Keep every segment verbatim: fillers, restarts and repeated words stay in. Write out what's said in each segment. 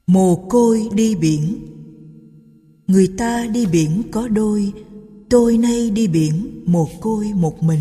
Mồ côi đi biển. Người ta đi biển có đôi, tôi nay đi biển mồ côi một mình.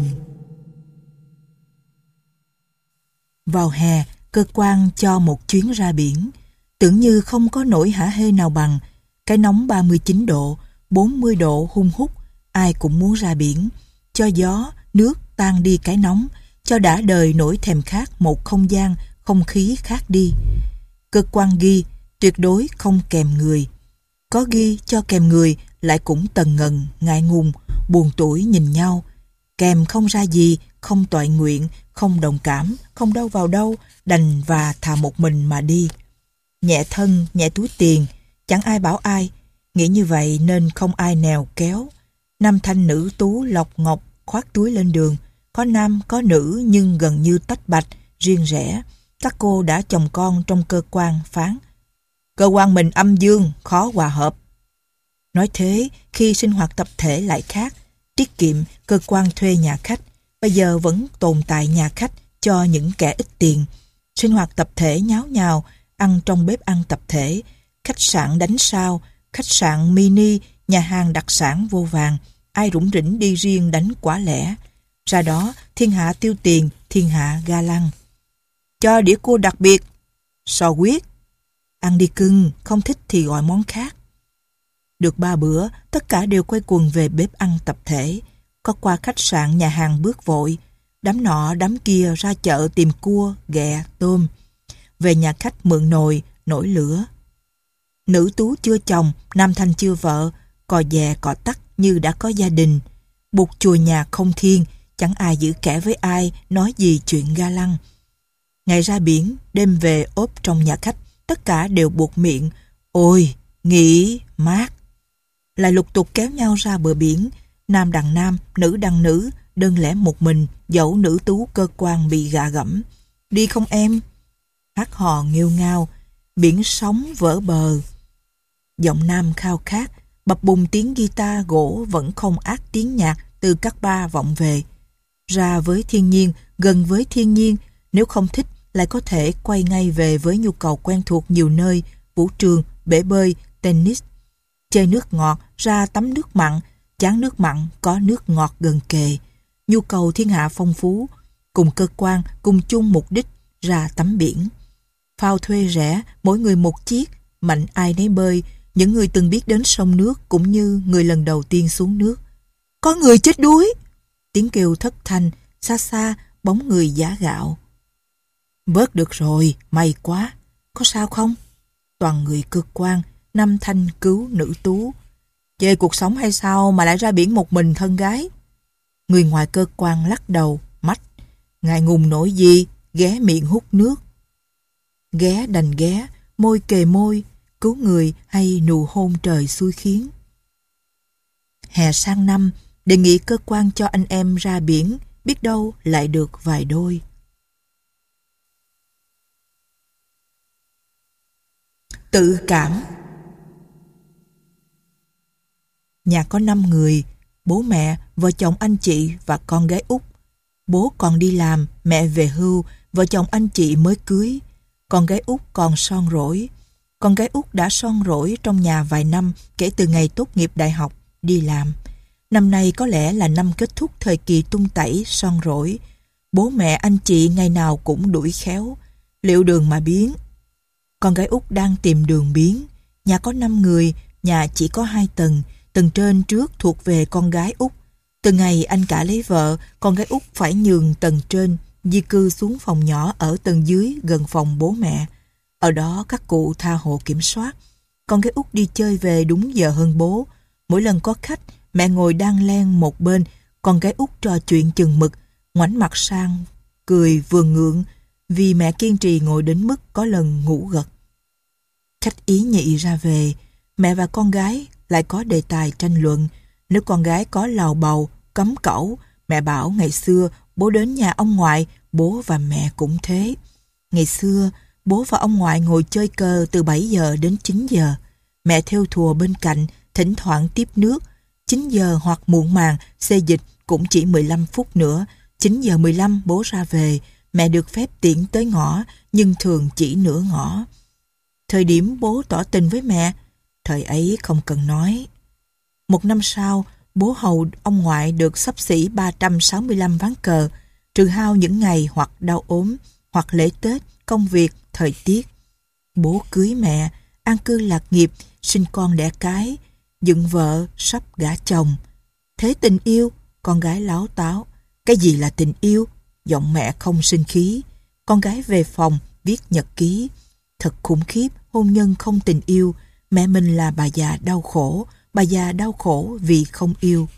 Vào hè, cơ quan cho một chuyến ra biển. Tưởng như không có nỗi hả hê nào bằng. Cái nóng ba mươi chín độ, bốn mươi độ hun hút, ai cũng muốn ra biển. Cho gió, nước tan đi cái nóng, cho đã đời nỗi thèm khát một không gian, không khí khác đi. Cơ quan ghi, tuyệt đối không kèm người. Có ghi cho kèm người lại cũng tần ngần, ngại ngùng, buồn tủi nhìn nhau. Kèm không ra gì, không toại nguyện, không đồng cảm, không đâu vào đâu, đành và thà một mình mà đi. Nhẹ thân, nhẹ túi tiền, chẳng ai bảo ai. Nghĩ như vậy nên không ai nèo kéo. Nam thanh nữ tú lọc ngọc khoác túi lên đường. Có nam, có nữ nhưng gần như tách bạch, riêng rẽ. Các cô đã chồng con trong cơ quan phán: cơ quan mình âm dương, khó hòa hợp. Nói thế, khi sinh hoạt tập thể lại khác. Tiết kiệm, cơ quan thuê nhà khách. Bây giờ vẫn tồn tại nhà khách cho những kẻ ít tiền. Sinh hoạt tập thể nháo nhào, ăn trong bếp ăn tập thể, khách sạn đánh sao, khách sạn mini, nhà hàng đặc sản vô vàng, ai rủng rỉnh đi riêng đánh quả lẻ. Ra đó, thiên hạ tiêu tiền, thiên hạ ga lăng. Cho đĩa cua đặc biệt, sò huyết. Ăn đi cưng, không thích thì gọi món khác. Được ba bữa, tất cả đều quay quần về bếp ăn tập thể. Có qua khách sạn nhà hàng bước vội. Đám nọ đám kia ra chợ tìm cua, ghẹ, tôm. Về nhà khách mượn nồi, nổi lửa. Nữ tú chưa chồng, nam thanh chưa vợ, cò dè cò tắc như đã có gia đình. Bụt chùa nhà không thiên, chẳng ai giữ kẻ với ai, nói gì chuyện ga lăng. Ngày ra biển, đêm về ốp trong nhà khách, tất cả đều buộc miệng: ôi, nghỉ, mát. Lại lục tục kéo nhau ra bờ biển, nam đằng nam, nữ đằng nữ, đơn lẻ một mình, dẫu nữ tú cơ quan bị gạ gẫm. Đi không em? Hát hò nghêu ngao, biển sóng vỡ bờ. Giọng nam khao khát, bập bùng tiếng guitar gỗ vẫn không át tiếng nhạc từ các bar vọng về. Ra với thiên nhiên, gần với thiên nhiên, nếu không thích lại có thể quay ngay về với nhu cầu quen thuộc nhiều nơi, vũ trường, bể bơi, tennis. Chơi nước ngọt, ra tắm nước mặn, chán nước mặn, có nước ngọt gần kề. Nhu cầu thiên hạ phong phú, cùng cơ quan, cùng chung mục đích, ra tắm biển. Phao thuê rẻ, mỗi người một chiếc, mạnh ai nấy bơi, những người từng biết đến sông nước cũng như người lần đầu tiên xuống nước. Có người chết đuối! Tiếng kêu thất thanh, xa xa, bóng người giá gạo. Bớt được rồi, may quá. Có sao không? Toàn người cơ quan, nam thanh cứu nữ tú. Chê cuộc sống hay sao mà lại ra biển một mình thân gái? Người ngoài cơ quan lắc đầu, mách: ngại ngùng nổi gì, ghé miệng hút nước. Ghé đành ghé, môi kề môi, cứu người hay nụ hôn trời xui khiến. Hè sang năm, đề nghị cơ quan cho anh em ra biển, biết đâu lại được vài đôi. Tự cảm. Nhà có năm người, bố mẹ, vợ chồng anh chị và con gái út. Bố còn đi làm, mẹ về hưu, vợ chồng anh chị mới cưới. Con gái út còn son rỗi. Con gái út đã son rỗi trong nhà vài năm kể từ ngày tốt nghiệp đại học, đi làm. Năm nay có lẽ là năm kết thúc thời kỳ tung tẩy son rỗi. Bố mẹ anh chị ngày nào cũng đuổi khéo. Liệu đường mà biến. Con gái út đang tìm đường biến. Nhà có năm người, nhà chỉ có hai tầng. Tầng trên trước thuộc về con gái út. Từ ngày anh cả lấy vợ, con gái út phải nhường tầng trên, di cư xuống phòng nhỏ ở tầng dưới gần phòng bố mẹ. Ở đó các cụ tha hồ kiểm soát. Con gái út đi chơi về đúng giờ hơn bố. Mỗi lần có khách, mẹ ngồi đan len một bên, con gái út trò chuyện chừng mực, ngoảnh mặt sang, cười vừa ngượng, vì mẹ kiên trì ngồi đến mức có lần ngủ gật. Khách ý nhị ra về, mẹ và con gái lại có đề tài tranh luận. Nếu con gái có lào bầu, cấm cẩu, mẹ bảo ngày xưa bố đến nhà ông ngoại, bố và mẹ cũng thế. Ngày xưa, bố và ông ngoại ngồi chơi cờ từ bảy giờ đến chín giờ. Mẹ thêu thùa bên cạnh, thỉnh thoảng tiếp nước. chín giờ hoặc muộn màng, xê dịch cũng chỉ mười lăm phút nữa. chín giờ mười lăm bố ra về, mẹ được phép tiễn tới ngõ, nhưng thường chỉ nửa ngõ. Thời điểm bố tỏ tình với mẹ, thời ấy không cần nói. Một năm sau, bố hầu ông ngoại được xấp xỉ ba trăm sáu mươi lăm ván cờ, trừ hao những ngày hoặc đau ốm, hoặc lễ Tết, công việc, thời tiết. Bố cưới mẹ, an cư lạc nghiệp, sinh con đẻ cái, dựng vợ, sắp gả chồng. Thế tình yêu, con gái láo táo. Cái gì là tình yêu? Giọng mẹ không sinh khí. Con gái về phòng, viết nhật ký. Thật khủng khiếp, hôn nhân không tình yêu. Mẹ mình là bà già đau khổ, bà già đau khổ vì không yêu.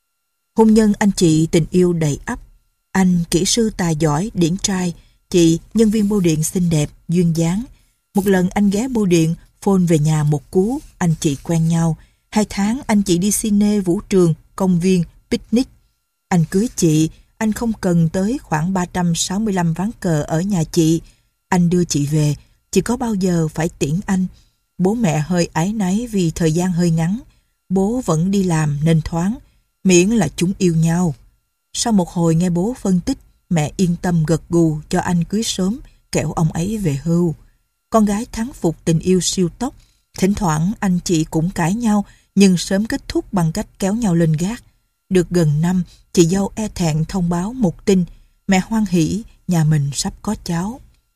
Hôn nhân anh chị tình yêu đầy ắp. Anh kỹ sư tài giỏi, điển trai. Chị nhân viên bưu điện xinh đẹp, duyên dáng. Một lần anh ghé bưu điện, phone về nhà một cú, anh chị quen nhau. Hai tháng anh chị đi cine, vũ trường, công viên, picnic. Anh cưới chị, anh không cần tới khoảng ba trăm sáu mươi lăm ván cờ ở nhà chị. Anh đưa chị về, chị có bao giờ phải tiễn anh. Bố mẹ hơi áy náy vì thời gian hơi ngắn. Bố vẫn đi làm nên thoáng, miễn là chúng yêu nhau. Sau một hồi nghe bố phân tích, mẹ yên tâm gật gù cho anh cưới sớm, kẻo ông ấy về hưu. Con gái thắng phục tình yêu siêu tốc. Thỉnh thoảng anh chị cũng cãi nhau, nhưng sớm kết thúc bằng cách kéo nhau lên gác. Được gần năm, chị dâu e thẹn thông báo một tin. Mẹ hoan hỉ, nhà mình sắp có cháu.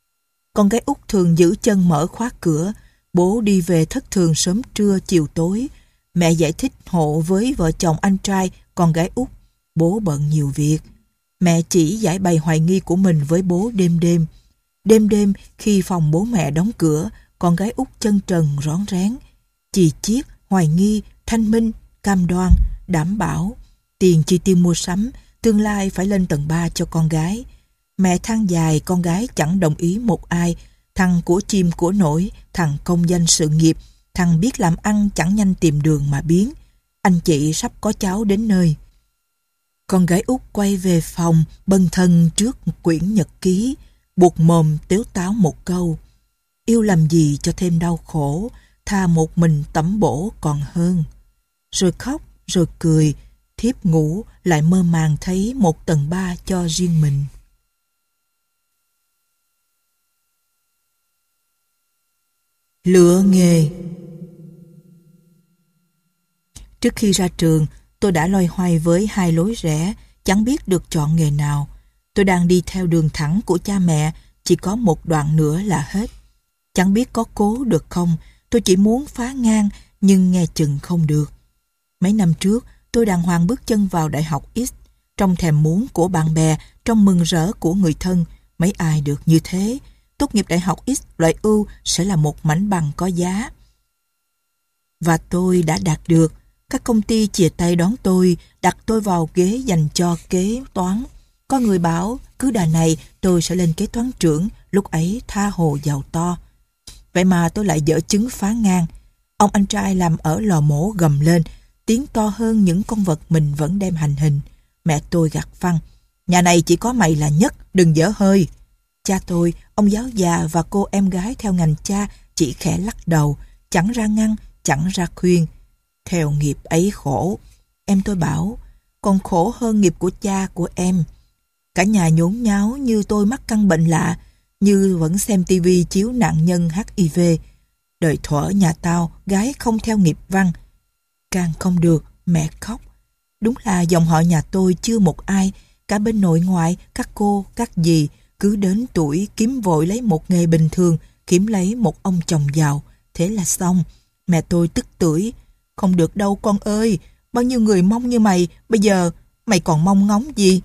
Con gái út thường giữ chân mở khóa cửa. Bố đi về thất thường sớm trưa chiều tối. Mẹ giải thích hộ với vợ chồng anh trai, con gái út. Bố bận nhiều việc. Mẹ chỉ giải bày hoài nghi của mình với bố đêm đêm. Đêm đêm khi phòng bố mẹ đóng cửa, con gái út chân trần rón rén. Chì chiết, hoài nghi, thanh minh, cam đoan, đảm bảo. Tiền chi tiêu mua sắm, tương lai phải lên tầng ba cho con gái. Mẹ than dài con gái chẳng đồng ý một ai. Thằng của chim của nổi, thằng công danh sự nghiệp, thằng biết làm ăn chẳng nhanh tìm đường mà biến. Anh chị sắp có cháu đến nơi. Con gái út quay về phòng, bần thần trước quyển nhật ký, buộc mồm tếu táo một câu. Yêu làm gì cho thêm đau khổ, tha một mình tẩm bổ còn hơn. Rồi khóc, rồi cười, thiếp ngủ lại mơ màng thấy một tầng ba cho riêng mình. Lựa nghề. Trước khi ra trường, tôi đã loay hoay với hai lối rẽ, chẳng biết được chọn nghề nào. Tôi đang đi theo đường thẳng của cha mẹ, chỉ có một đoạn nữa là hết. Chẳng biết có cố được không, tôi chỉ muốn phá ngang, nhưng nghe chừng không được. Mấy năm trước, tôi đàng hoàng bước chân vào Đại học X, trong thèm muốn của bạn bè, trong mừng rỡ của người thân. Mấy ai được như thế? Tốt nghiệp Đại học X loại ưu sẽ là một mảnh bằng có giá. Và tôi đã đạt được. Các công ty chìa tay đón tôi, đặt tôi vào ghế dành cho kế toán. Có người bảo, cứ đà này tôi sẽ lên kế toán trưởng, lúc ấy tha hồ giàu to. Vậy mà tôi lại dở chứng phá ngang. Ông anh trai làm ở lò mổ gầm lên, tiếng to hơn những con vật mình vẫn đem hành hình. Mẹ tôi gạt phăng, nhà này chỉ có mày là nhất, đừng dở hơi. Cha tôi, ông giáo già và cô em gái theo ngành cha chỉ khẽ lắc đầu, chẳng ra ngăn, chẳng ra khuyên. Theo nghiệp ấy khổ. Em tôi bảo, còn khổ hơn nghiệp của cha của em. Cả nhà nhốn nháo như tôi mắc căn bệnh lạ, như vẫn xem tivi chiếu nạn nhân hát i vê. Đời thuở nhà tao, gái không theo nghiệp văn. Càng không được, mẹ khóc. Đúng là dòng họ nhà tôi chưa một ai, cả bên nội ngoại, các cô, các dì, cứ đến tuổi kiếm vội lấy một nghề bình thường, kiếm lấy một ông chồng giàu. Thế là xong. Mẹ tôi tức tưởi. Không được đâu con ơi, bao nhiêu người mong như mày, bây giờ mày còn mong ngóng gì?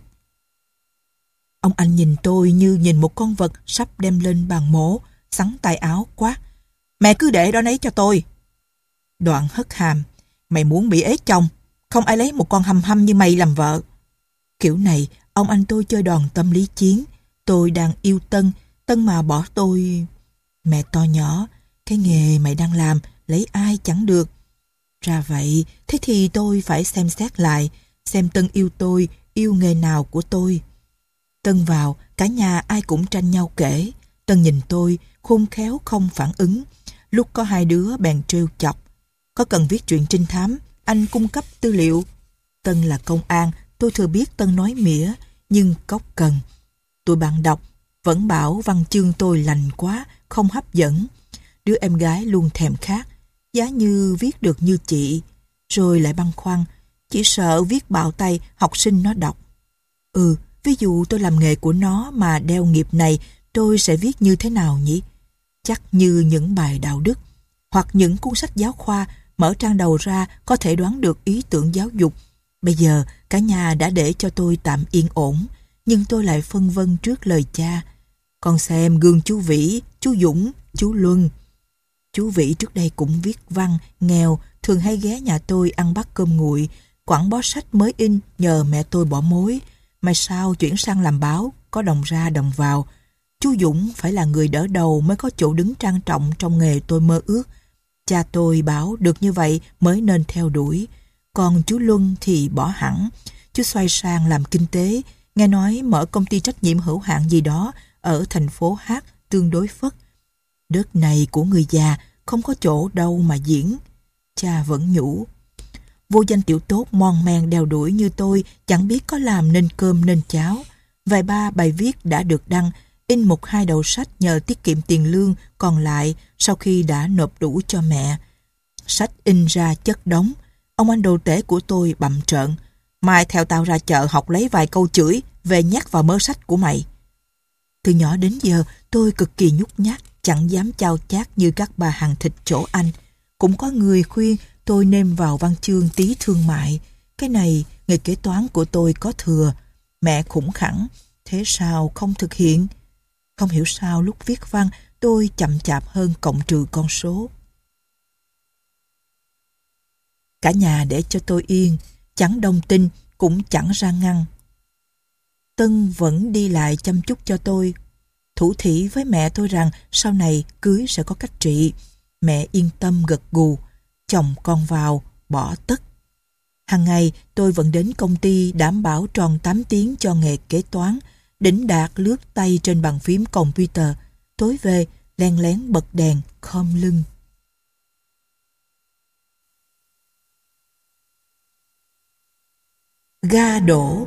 Ông anh nhìn tôi như nhìn một con vật sắp đem lên bàn mổ, xắn tay áo quát. Mẹ cứ để đó nấy cho tôi. Đoạn hất hàm. Mày muốn bị ế chồng, không ai lấy một con hầm hăm như mày làm vợ. Kiểu này, ông anh tôi chơi đòn tâm lý chiến. Tôi đang yêu Tân, Tân mà bỏ tôi. Mẹ to nhỏ, cái nghề mày đang làm, lấy ai chẳng được. Ra vậy, thế thì tôi phải xem xét lại, xem Tân yêu tôi, yêu nghề nào của tôi. Tân vào, cả nhà ai cũng tranh nhau kể. Tân nhìn tôi, khôn khéo không phản ứng. Lúc có hai đứa bèn trêu chọc. Có cần viết truyện trinh thám, anh cung cấp tư liệu. Tân là công an, tôi thừa biết Tân nói mỉa, nhưng cóc cần. Tụi bạn đọc vẫn bảo văn chương tôi lành quá, không hấp dẫn. đứa em gái luôn thèm khát. Giá như viết được như chị, rồi lại băn khoăn, chỉ sợ viết bạo tay học sinh nó đọc. Ừ, ví dụ tôi làm nghề của nó mà đeo nghiệp này, tôi sẽ viết như thế nào nhỉ? Chắc như những bài đạo đức, hoặc những cuốn sách giáo khoa, mở trang đầu ra có thể đoán được ý tưởng giáo dục. Bây giờ cả nhà đã để cho tôi tạm yên ổn, nhưng tôi lại phân vân trước lời cha. Con xem gương chú Vĩ, chú Dũng, chú Luân. Chú Vĩ trước đây cũng viết văn, nghèo, thường hay ghé nhà tôi ăn bát cơm nguội, quẳng bó sách mới in nhờ mẹ tôi bỏ mối. Mai sau chuyển sang làm báo, có đồng ra đồng vào. Chú Dũng phải là người đỡ đầu mới có chỗ đứng trang trọng trong nghề tôi mơ ước. Cha tôi bảo được như vậy mới nên theo đuổi. Còn chú Luân thì bỏ hẳn. Chú xoay sang làm kinh tế, nghe nói mở công ty trách nhiệm hữu hạn gì đó ở thành phố Hát tương đối phất. Đất này của người già, không có chỗ đâu mà diễn. Cha vẫn nhủ. Vô danh tiểu tốt mon men đeo đuổi như tôi chẳng biết có làm nên cơm nên cháo. Vài ba bài viết đã được đăng, in một hai đầu sách nhờ tiết kiệm tiền lương còn lại sau khi đã nộp đủ cho mẹ. Sách in ra chất đống. Ông anh đồ tể của tôi bặm trợn. Mai theo tao ra chợ học lấy vài câu chửi, về nhắc vào mớ sách của mày. Từ nhỏ đến giờ tôi cực kỳ nhút nhát, chẳng dám chao chát như các bà hàng thịt chỗ anh. Cũng có người khuyên tôi nêm vào văn chương tí thương mại. Cái này nghề kế toán của tôi có thừa. Mẹ khủng khẳng, thế sao không thực hiện? Không hiểu sao lúc viết văn tôi chậm chạp hơn cộng trừ con số. Cả nhà để cho tôi yên, chẳng đồng tình cũng chẳng ra ngăn. Tân vẫn đi lại chăm chút cho tôi, thủ thỉ với mẹ tôi rằng sau này cưới sẽ có cách trị. Mẹ yên tâm gật gù, chồng con vào, bỏ tất. Hàng ngày tôi vẫn đến công ty đảm bảo tròn tám tiếng cho nghề kế toán, đỉnh đạt lướt tay trên bàn phím computer, tối về len lén bật đèn, khom lưng. Ga đổ.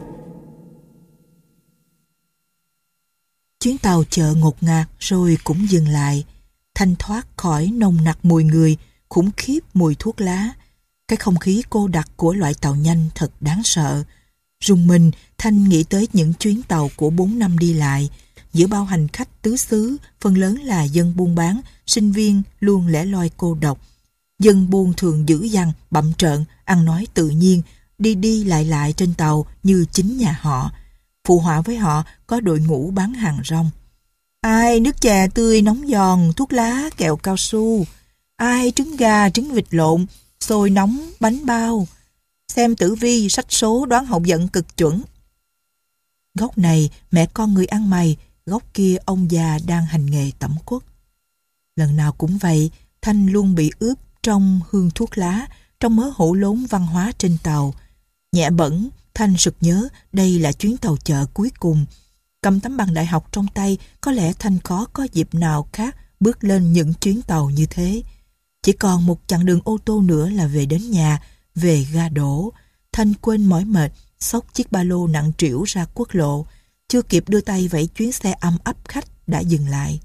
Chuyến tàu chợ ngột ngạt rồi cũng dừng lại, thanh thoát khỏi nồng nặc mùi người, khủng khiếp mùi thuốc lá. Cái không khí cô đặc của loại tàu nhanh thật đáng sợ. Rùng mình, Thanh nghĩ tới những chuyến tàu của bốn năm đi lại. Giữa bao hành khách tứ xứ, phần lớn là dân buôn bán, sinh viên luôn lẻ loi cô độc. Dân buôn thường dữ dằn, bặm trợn, ăn nói tự nhiên, đi đi lại lại trên tàu như chính nhà họ. Phụ họa với họ có đội ngũ bán hàng rong. Ai nước chè tươi nóng giòn, thuốc lá, kẹo cao su. Ai trứng gà, trứng vịt lộn, xôi nóng, bánh bao. Xem tử vi, sách số đoán hậu vận cực chuẩn. Góc này mẹ con người ăn mày, góc kia ông già đang hành nghề tẩm quất. Lần nào cũng vậy, Thanh luôn bị ướp trong hương thuốc lá, trong mớ hỗn lốn văn hóa trên tàu. Nhẹ bẩn, Thanh sực nhớ đây là chuyến tàu chợ cuối cùng. Cầm tấm bằng đại học trong tay, có lẽ Thanh khó có dịp nào khác bước lên những chuyến tàu như thế. Chỉ còn một chặng đường ô tô nữa là về đến nhà, về ga đổ. Thanh quên mỏi mệt, xốc chiếc ba lô nặng trĩu ra quốc lộ. Chưa kịp đưa tay vẫy chuyến xe âm ấp khách đã dừng lại.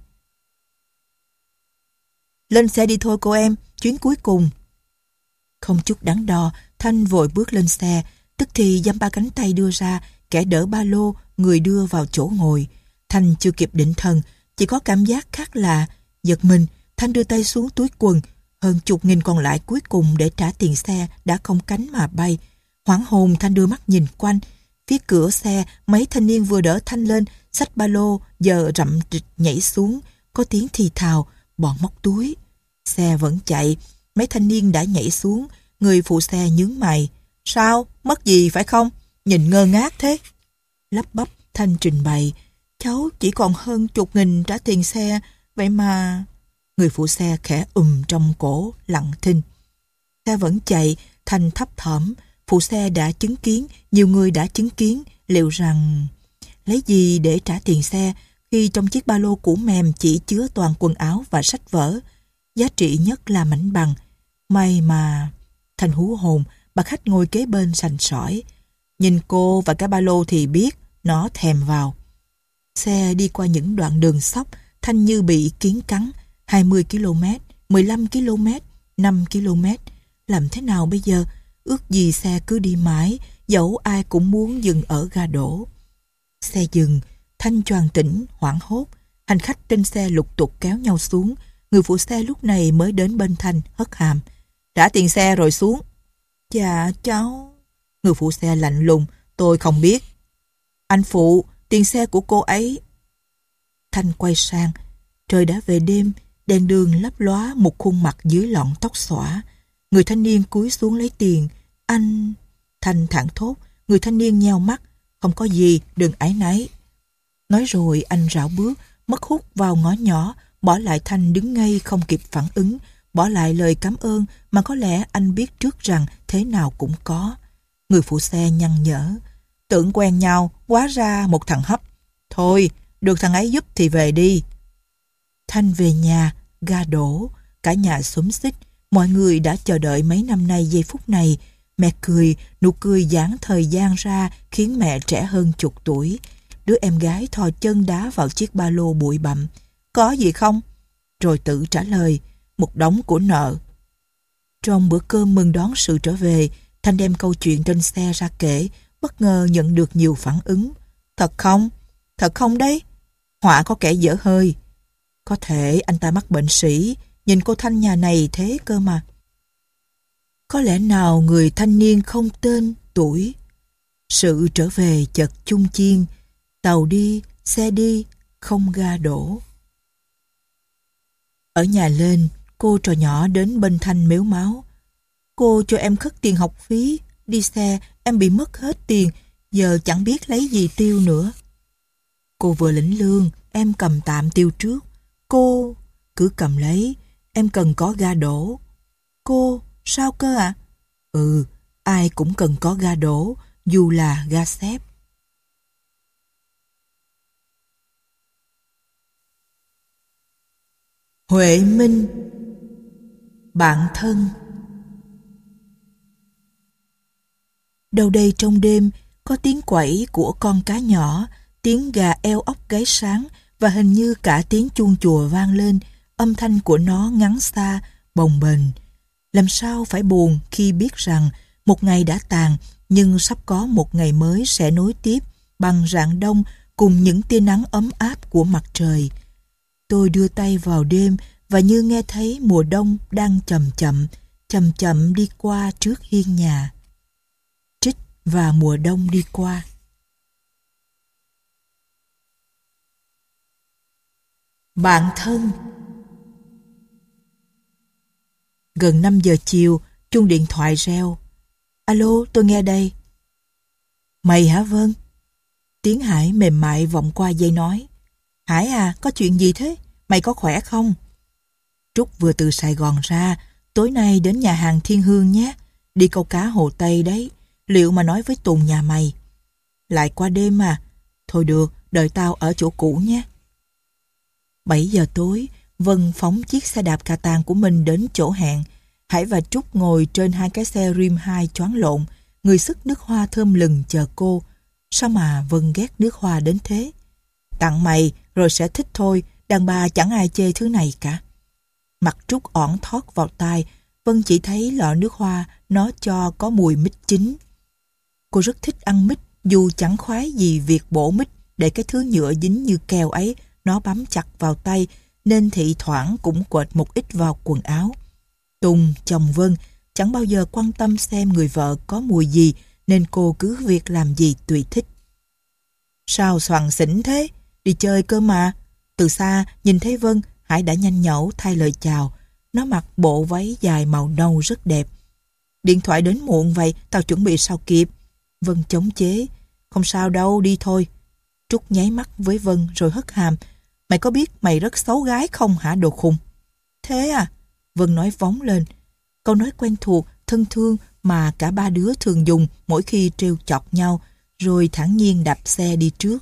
Lên xe đi thôi cô em, chuyến cuối cùng. Không chút đắn đo, Thanh vội bước lên xe, tức thì dăm ba cánh tay đưa ra, kẻ đỡ ba lô, người đưa vào chỗ ngồi. Thanh chưa kịp định thần, chỉ có cảm giác khác lạ. Giật mình, Thanh đưa tay xuống túi quần, hơn chục nghìn còn lại cuối cùng để trả tiền xe đã không cánh mà bay. Hoảng hồn, Thanh đưa mắt nhìn quanh. Phía cửa xe, mấy thanh niên vừa đỡ Thanh lên, xách ba lô, giờ rậm rịch nhảy xuống. Có tiếng thì thào, bọn móc túi. Xe vẫn chạy, mấy thanh niên đã nhảy xuống. Người phụ xe nhướng mày. Sao? Mất gì phải không? Nhìn ngơ ngác thế. Lắp bắp Thanh trình bày. Cháu chỉ còn hơn chục nghìn trả tiền xe, vậy mà... Người phụ xe khẽ ùm trong cổ, lặng thinh. Xe vẫn chạy, Thanh thấp thỏm. Phụ xe đã chứng kiến, nhiều người đã chứng kiến, liệu rằng... Lấy gì để trả tiền xe khi trong chiếc ba lô cũ mềm chỉ chứa toàn quần áo và sách vở? Giá trị nhất là mảnh bằng. May mà... Thanh hú hồn, bà khách ngồi kế bên sành sỏi. Nhìn cô và cái ba lô thì biết, nó thèm vào. Xe đi qua những đoạn đường xóc, Thanh như bị kiến cắn. hai mươi ki lô mét, mười lăm ki lô mét, năm ki lô mét. Làm thế nào bây giờ? Ước gì xe cứ đi mãi, dẫu ai cũng muốn dừng ở ga đổ. Xe dừng, Thanh choàng tỉnh, hoảng hốt. Hành khách trên xe lục tục kéo nhau xuống. Người phụ xe lúc này mới đến bên Thanh, hất hàm. Trả tiền xe rồi xuống. Dạ cháu. Người phụ xe lạnh lùng. Tôi không biết. Anh phụ, tiền xe của cô ấy. Thanh quay sang. Trời đã về đêm, đèn đường lấp lóa một khuôn mặt dưới lọn tóc xõa. Người thanh niên cúi xuống lấy tiền. Anh... Thanh thảng thốt. Người thanh niên nheo mắt. Không có gì, đừng áy náy. Nói rồi anh rảo bước, mất hút vào ngõ nhỏ, bỏ lại Thanh đứng ngây không kịp phản ứng, bỏ lại lời cảm ơn mà có lẽ anh biết trước rằng thế nào cũng có. Người phụ xe nhăn nhở. Tưởng quen nhau, hóa ra một thằng hấp. Thôi, được thằng ấy giúp thì về đi. Thanh về nhà, ga đổ, cả nhà xúm xít. Mọi người đã chờ đợi mấy năm nay giây phút này. Mẹ cười, nụ cười giãn thời gian ra khiến mẹ trẻ hơn chục tuổi. Đứa em gái thò chân đá vào chiếc ba lô bụi bặm. Có gì không? Rồi tự trả lời, một đống của nợ. Trong bữa cơm mừng đón sự trở về, Thanh đem câu chuyện trên xe ra kể, bất ngờ nhận được nhiều phản ứng. Thật không? Thật không đấy? Họa có kẻ dở hơi. Có thể anh ta mắc bệnh sĩ, nhìn cô Thanh nhà này thế cơ mà. Có lẽ nào người thanh niên không tên, tuổi. Sự trở về chợt chung chiên, tàu đi, xe đi, không ga đổ. Ở nhà lên, cô trò nhỏ đến bên Thanh mếu máo. Cô cho em khất tiền học phí, đi xe em bị mất hết tiền, giờ chẳng biết lấy gì tiêu nữa. Cô vừa lĩnh lương, em cầm tạm tiêu trước. Cô, cứ cầm lấy, em cần có ga đổ. Cô, sao cơ ạ? À? Ừ, ai cũng cần có ga đổ, dù là ga xếp. Huệ Minh, bạn thân. Đâu đây trong đêm có tiếng quẩy của con cá nhỏ, tiếng gà eo ốc gáy sáng và hình như cả tiếng chuông chùa vang lên, âm thanh của nó ngắn xa, bồng bềnh. Làm sao phải buồn khi biết rằng một ngày đã tàn nhưng sắp có một ngày mới sẽ nối tiếp bằng rạng đông cùng những tia nắng ấm áp của mặt trời. Tôi đưa tay vào đêm và như nghe thấy mùa đông đang chậm chậm, chậm chậm đi qua trước hiên nhà. Trích và mùa đông đi qua. Bạn thân. Gần năm giờ chiều, chuông điện thoại reo. Alo, tôi nghe đây. Mày hả Vân? Tiếng Hải mềm mại vọng qua dây nói. Hải à, có chuyện gì thế? Mày có khỏe không? Trúc vừa từ Sài Gòn ra, tối nay đến nhà hàng Thiên Hương nhé. Đi câu cá Hồ Tây đấy. Liệu mà nói với Tùng nhà mày. Lại qua đêm mà. Thôi được, đợi tao ở chỗ cũ nhé. bảy giờ tối, Vân phóng chiếc xe đạp cà tàng của mình đến chỗ hẹn. Hải và Trúc ngồi trên hai cái xe rim hai choáng lộn, người sức nước hoa thơm lừng chờ cô. Sao mà Vân ghét nước hoa đến thế? Tặng mày rồi sẽ thích thôi, đàn bà chẳng ai chê thứ này cả. Mặt Trúc ỏn thót vào tai, Vân chỉ thấy lọ nước hoa nó cho có mùi mít chín. Cô rất thích ăn mít, dù chẳng khoái gì việc bổ mít để cái thứ nhựa dính như keo ấy nó bám chặt vào tay, nên thị thoảng cũng quệt một ít vào quần áo. Tùng, chồng Vân, chẳng bao giờ quan tâm xem người vợ có mùi gì, nên cô cứ việc làm gì tùy thích. Sao xoằn xỉn thế? Đi chơi cơ mà. Từ xa, nhìn thấy Vân, Hải đã nhanh nhẩu thay lời chào. Nó mặc bộ váy dài màu nâu rất đẹp. Điện thoại đến muộn vậy, tao chuẩn bị sao kịp. Vân chống chế. Không sao đâu, đi thôi. Trúc nháy mắt với Vân rồi hất hàm. Mày có biết mày rất xấu gái không hả đồ khùng? Thế à? Vân nói vóng lên. Câu nói quen thuộc, thân thương mà cả ba đứa thường dùng mỗi khi trêu chọc nhau, rồi thản nhiên đạp xe đi trước.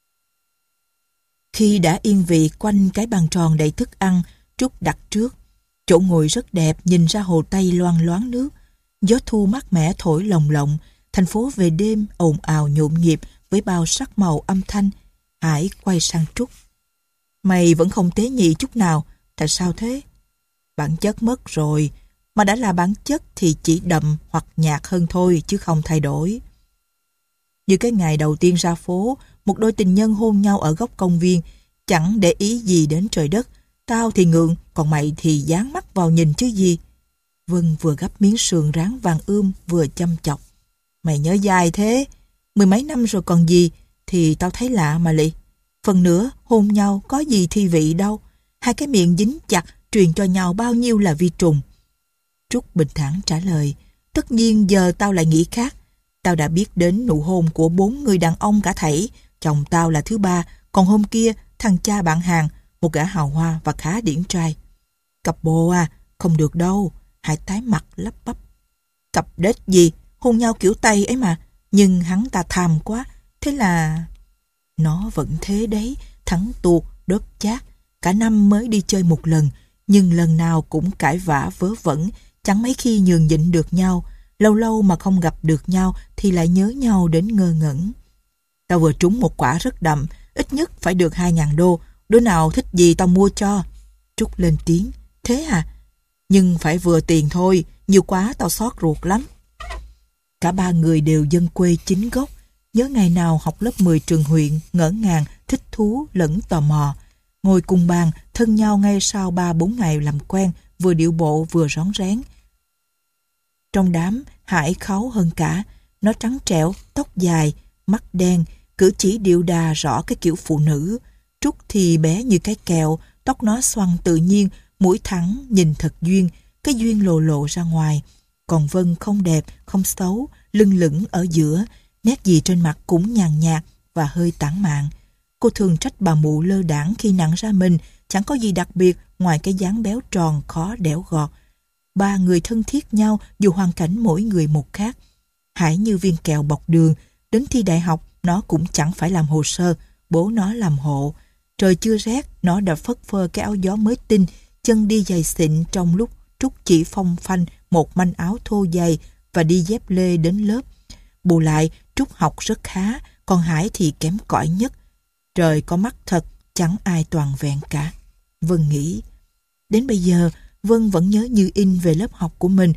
Khi đã yên vị quanh cái bàn tròn đầy thức ăn, Trúc đặt trước. Chỗ ngồi rất đẹp, nhìn ra hồ Tây loang loáng nước. Gió thu mát mẻ thổi lồng lộng, thành phố về đêm ồn ào nhộn nhịp với bao sắc màu âm thanh. Hải quay sang Trúc. Mày vẫn không tế nhị chút nào, Tại sao thế? Bản chất mất rồi, mà đã là bản chất thì chỉ đậm hoặc nhạt hơn thôi chứ không thay đổi. Như cái ngày đầu tiên ra phố, một đôi tình nhân hôn nhau ở góc công viên, chẳng để ý gì đến trời đất. Tao thì ngượng, còn mày thì dán mắt vào nhìn chứ gì. Vân vừa gắp miếng sườn rán vàng ươm vừa chăm chọc. Mày nhớ dài thế, mười mấy năm rồi còn gì, thì tao thấy lạ mà lị. Phần nữa, hôn nhau có gì thi vị đâu. Hai cái miệng dính chặt, truyền cho nhau bao nhiêu là vi trùng. Trúc bình thản trả lời, tất nhiên giờ tao lại nghĩ khác. Tao đã biết đến nụ hôn của bốn người đàn ông cả thảy. Chồng tao là thứ ba, còn hôm kia thằng cha bạn hàng, một gã hào hoa và khá điển trai. Cặp bồ à, không được đâu. Hải tái mặt lắp bắp. Cặp đết gì, hôn nhau kiểu Tây ấy mà. Nhưng hắn ta tham quá, thế là... Nó vẫn thế đấy, thắng tuột, đớp chát. Cả năm mới đi chơi một lần, nhưng lần nào cũng cãi vã vớ vẩn, chẳng mấy khi nhường nhịn được nhau. Lâu lâu mà không gặp được nhau thì lại nhớ nhau đến ngơ ngẩn. Tao vừa trúng một quả rất đậm, ít nhất phải được hai ngàn đô. Đứa nào thích gì tao mua cho. Trúc lên tiếng. Thế à? Nhưng phải vừa tiền thôi, nhiều quá tao xót ruột lắm. Cả ba người đều dân quê chính gốc. Nhớ ngày nào học lớp mười trường huyện, ngỡ ngàng, thích thú lẫn tò mò. Ngồi cùng bàn, thân nhau ngay sau ba bốn ngày làm quen, vừa điệu bộ vừa rón rén. Trong đám, Hải kháu hơn cả. Nó trắng trẻo, tóc dài, mắt đen, cử chỉ điệu đà rõ cái kiểu phụ nữ. Trúc thì bé như cái kẹo, tóc nó xoăn tự nhiên, mũi thẳng, nhìn thật duyên, cái duyên lộ lộ ra ngoài. Còn Vân không đẹp, không xấu, lưng lửng ở giữa, nét gì trên mặt cũng nhàn nhạt và hơi tản mạn. Cô thường trách bà mụ lơ đãng khi nặng ra mình, chẳng có gì đặc biệt ngoài cái dáng béo tròn khó đẽo gọt. Ba người thân thiết nhau dù hoàn cảnh mỗi người một khác. Hải như viên kẹo bọc đường, đến thi đại học nó cũng chẳng phải làm hồ sơ, bố nó làm hộ. Trời chưa rét, nó đã phất phơ cái áo gió mới tinh, chân đi giày xịn trong lúc Trúc chỉ phong phanh một manh áo thô dày và đi dép lê đến lớp. Bù lại, Trúc học rất khá, còn Hải thì kém cỏi nhất. Trời có mắt thật, chẳng ai toàn vẹn cả. Vân nghĩ. Đến bây giờ, Vân vẫn nhớ như in về lớp học của mình.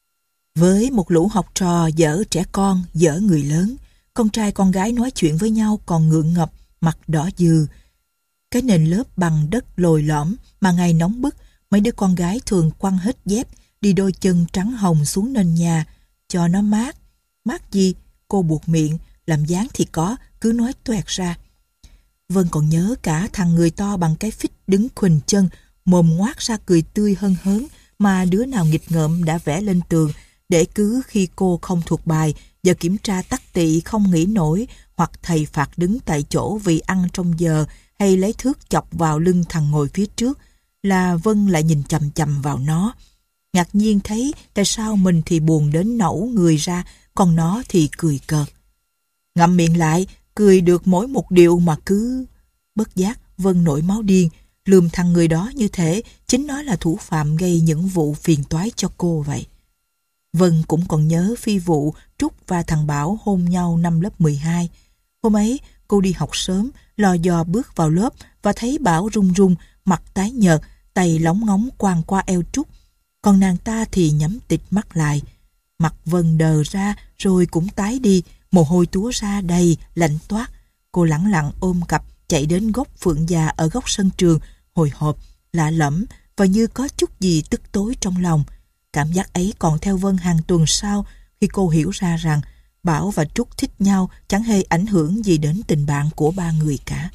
Với một lũ học trò dở trẻ con, dở người lớn, con trai con gái nói chuyện với nhau còn ngượng ngập, mặt đỏ dừ. Cái nền lớp bằng đất lồi lõm mà ngày nóng bức, mấy đứa con gái thường quăng hết dép, đi đôi chân trắng hồng xuống nền nhà, cho nó mát. Mát gì? Cô buộc miệng, làm dáng thì có, cứ nói toẹt ra. Vân còn nhớ cả thằng người to bằng cái phích đứng khuỳnh chân, mồm ngoác ra cười tươi hân hớn mà đứa nào nghịch ngợm đã vẽ lên tường, để cứ khi cô không thuộc bài, giờ kiểm tra tắc tị không nghĩ nổi, hoặc thầy phạt đứng tại chỗ vì ăn trong giờ, hay lấy thước chọc vào lưng thằng ngồi phía trước, là Vân lại nhìn chằm chằm vào nó. Ngạc nhiên thấy tại sao mình thì buồn đến nẩu người ra, còn nó thì cười cợt. Ngậm miệng lại, cười được mỗi một điều mà cứ... Bất giác, Vân nổi máu điên, lườm thằng người đó như thể chính nó là thủ phạm gây những vụ phiền toái cho cô vậy. Vân cũng còn nhớ phi vụ Trúc và thằng Bảo hôn nhau năm lớp mười hai. Hôm ấy, cô đi học sớm, lò dò bước vào lớp và thấy Bảo run run, mặt tái nhợt, tay lóng ngóng quàng qua eo Trúc. Còn nàng ta thì nhắm tịt mắt lại. Mặt Vân đờ ra rồi cũng tái đi, mồ hôi túa ra đầy, lạnh toát. Cô lẳng lặng ôm cặp chạy đến gốc phượng già ở góc sân trường, hồi hộp, lạ lẫm và như có chút gì tức tối trong lòng. Cảm giác ấy còn theo Vân hàng tuần sau, khi cô hiểu ra rằng Bảo và Trúc thích nhau chẳng hề ảnh hưởng gì đến tình bạn của ba người cả.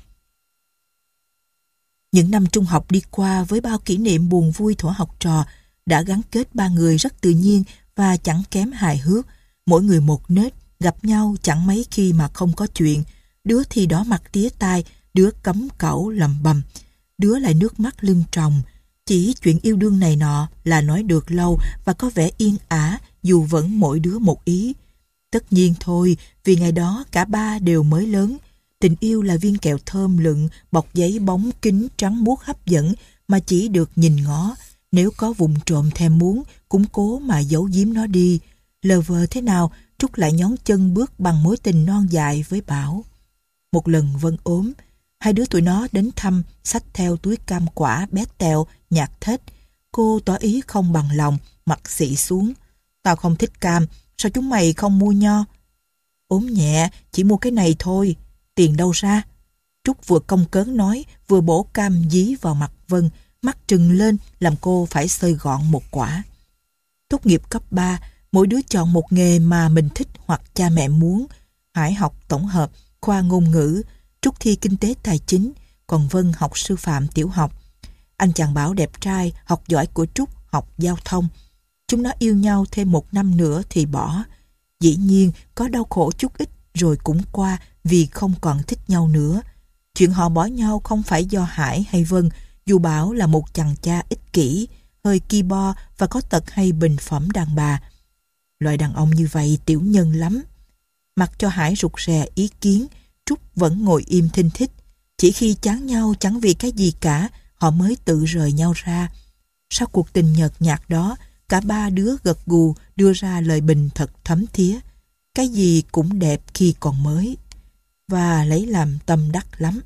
Những năm trung học đi qua với bao kỷ niệm buồn vui thuở học trò đã gắn kết ba người rất tự nhiên và chẳng kém hài hước. Mỗi người một nết, gặp nhau chẳng mấy khi mà không có chuyện. Đứa thì đỏ mặt tía tai, đứa cấm cẩu lầm bầm, đứa lại nước mắt lưng tròng. Chỉ chuyện yêu đương này nọ là nói được lâu và có vẻ yên ả, dù vẫn mỗi đứa một ý. Tất nhiên thôi, vì ngày đó cả ba đều mới lớn. Tình yêu là viên kẹo thơm lựng, bọc giấy bóng kính trắng muốt hấp dẫn mà chỉ được nhìn ngó. Nếu có vùng trộm thèm muốn, cũng cố mà giấu giếm nó đi. Lờ vờ thế nào, Trúc lại nhón chân bước bằng mối tình non dại với Bảo. Một lần Vân ốm, Hai đứa tụi nó đến thăm, xách theo túi cam quả bé tẹo, nhạt thết. Cô tỏ ý không bằng lòng, mặt xị xuống. Tao không thích cam, sao chúng mày không mua nho? Ốm nhẹ, chỉ mua cái này thôi. Tiền đâu ra? Trúc vừa cong cớn nói, vừa bổ cam dí vào mặt Vân, mắt trừng lên làm cô phải xơi gọn một quả. Tốt nghiệp cấp ba, mỗi đứa chọn một nghề mà mình thích hoặc cha mẹ muốn. Hải học tổng hợp, khoa ngôn ngữ, Trúc thi kinh tế tài chính, còn Vân học sư phạm tiểu học. Anh chàng Bảo đẹp trai, học giỏi của Trúc, học giao thông. Chúng nó yêu nhau thêm một năm nữa thì bỏ. Dĩ nhiên có đau khổ chút ít rồi cũng qua vì không còn thích nhau nữa. Chuyện họ bỏ nhau không phải do Hải hay Vân, dù Bảo là một chàng cha ích kỷ, hơi ki bo và có tật hay bình phẩm đàn bà. Loại đàn ông như vậy tiểu nhân lắm. Mặc cho Hải rụt rè ý kiến, Trúc vẫn ngồi im thinh thích. Chỉ khi chán nhau chẳng vì cái gì cả, họ mới tự rời nhau ra. Sau cuộc tình nhợt nhạt đó, cả ba đứa gật gù đưa ra lời bình thật thấm thía. Cái gì cũng đẹp khi còn mới. Và lấy làm tâm đắc lắm.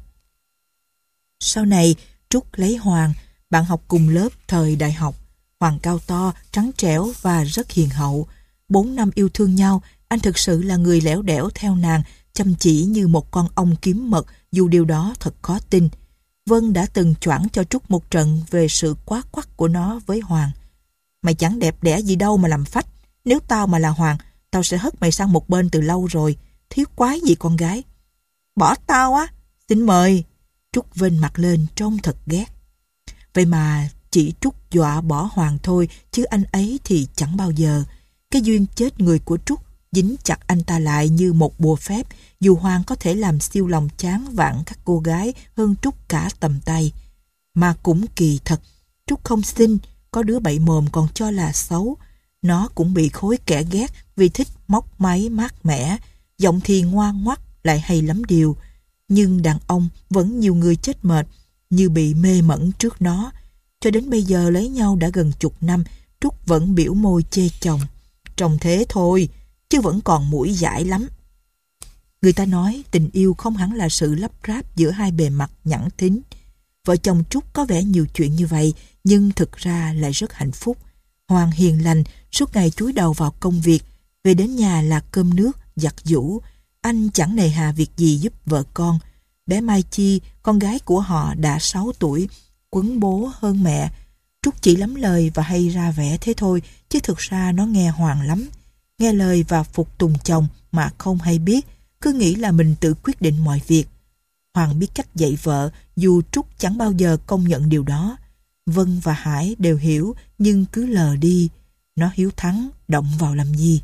Sau này, Trúc lấy Hoàng, bạn học cùng lớp thời đại học. Hoàng cao to, trắng trẻo và rất hiền hậu. Bốn năm yêu thương nhau, anh thực sự là người lẻo đẻo theo nàng, chăm chỉ như một con ong kiếm mật, dù điều đó thật khó tin. Vân đã từng choảng cho Trúc một trận về sự quá quắt của nó với Hoàng. Mày chẳng đẹp đẽ gì đâu mà làm phách. Nếu tao mà là Hoàng, tao sẽ hất mày sang một bên từ lâu rồi. Thiếu quái gì con gái. Bỏ tao á? Xin mời. Trúc vênh mặt lên trông thật ghét. Vậy mà chỉ Trúc dọa bỏ Hoàng thôi, chứ anh ấy thì chẳng bao giờ. Cái duyên chết người của Trúc dính chặt anh ta lại như một bùa phép, dù Hoàng có thể làm siêu lòng chán vạn các cô gái hơn Trúc cả tầm tay. Mà cũng kỳ thật, Trúc không xinh, có đứa bậy mồm còn cho là xấu. Nó cũng bị khối kẻ ghét vì thích móc máy mát mẻ, giọng thì ngoan ngoắt lại hay lắm điều. Nhưng đàn ông vẫn nhiều người chết mệt, như bị mê mẩn trước nó. Cho đến bây giờ lấy nhau đã gần chục năm, Trúc vẫn biểu môi chê chồng. Trông thế thôi, chứ vẫn còn mũi dãi lắm. Người ta nói tình yêu không hẳn là sự lắp ráp giữa hai bề mặt nhẵn thính. Vợ chồng Trúc có vẻ nhiều chuyện như vậy, nhưng thực ra lại rất hạnh phúc. Hoàng hiền lành, suốt ngày chúi đầu vào công việc, về đến nhà là cơm nước, giặt giũ. Anh chẳng nề hà việc gì giúp vợ con. Bé Mai Chi, con gái của họ đã sáu tuổi, quấn bố hơn mẹ. Trúc chỉ lắm lời và hay ra vẻ thế thôi, chứ thực ra nó nghe Hoàng lắm. Nghe lời và phục tùng chồng mà không hay biết, cứ nghĩ là mình tự quyết định mọi việc. Hoàng biết cách dạy vợ, dù Trúc chẳng bao giờ công nhận điều đó. Vân và Hải đều hiểu, nhưng cứ lờ đi. Nó hiếu thắng, động vào làm gì?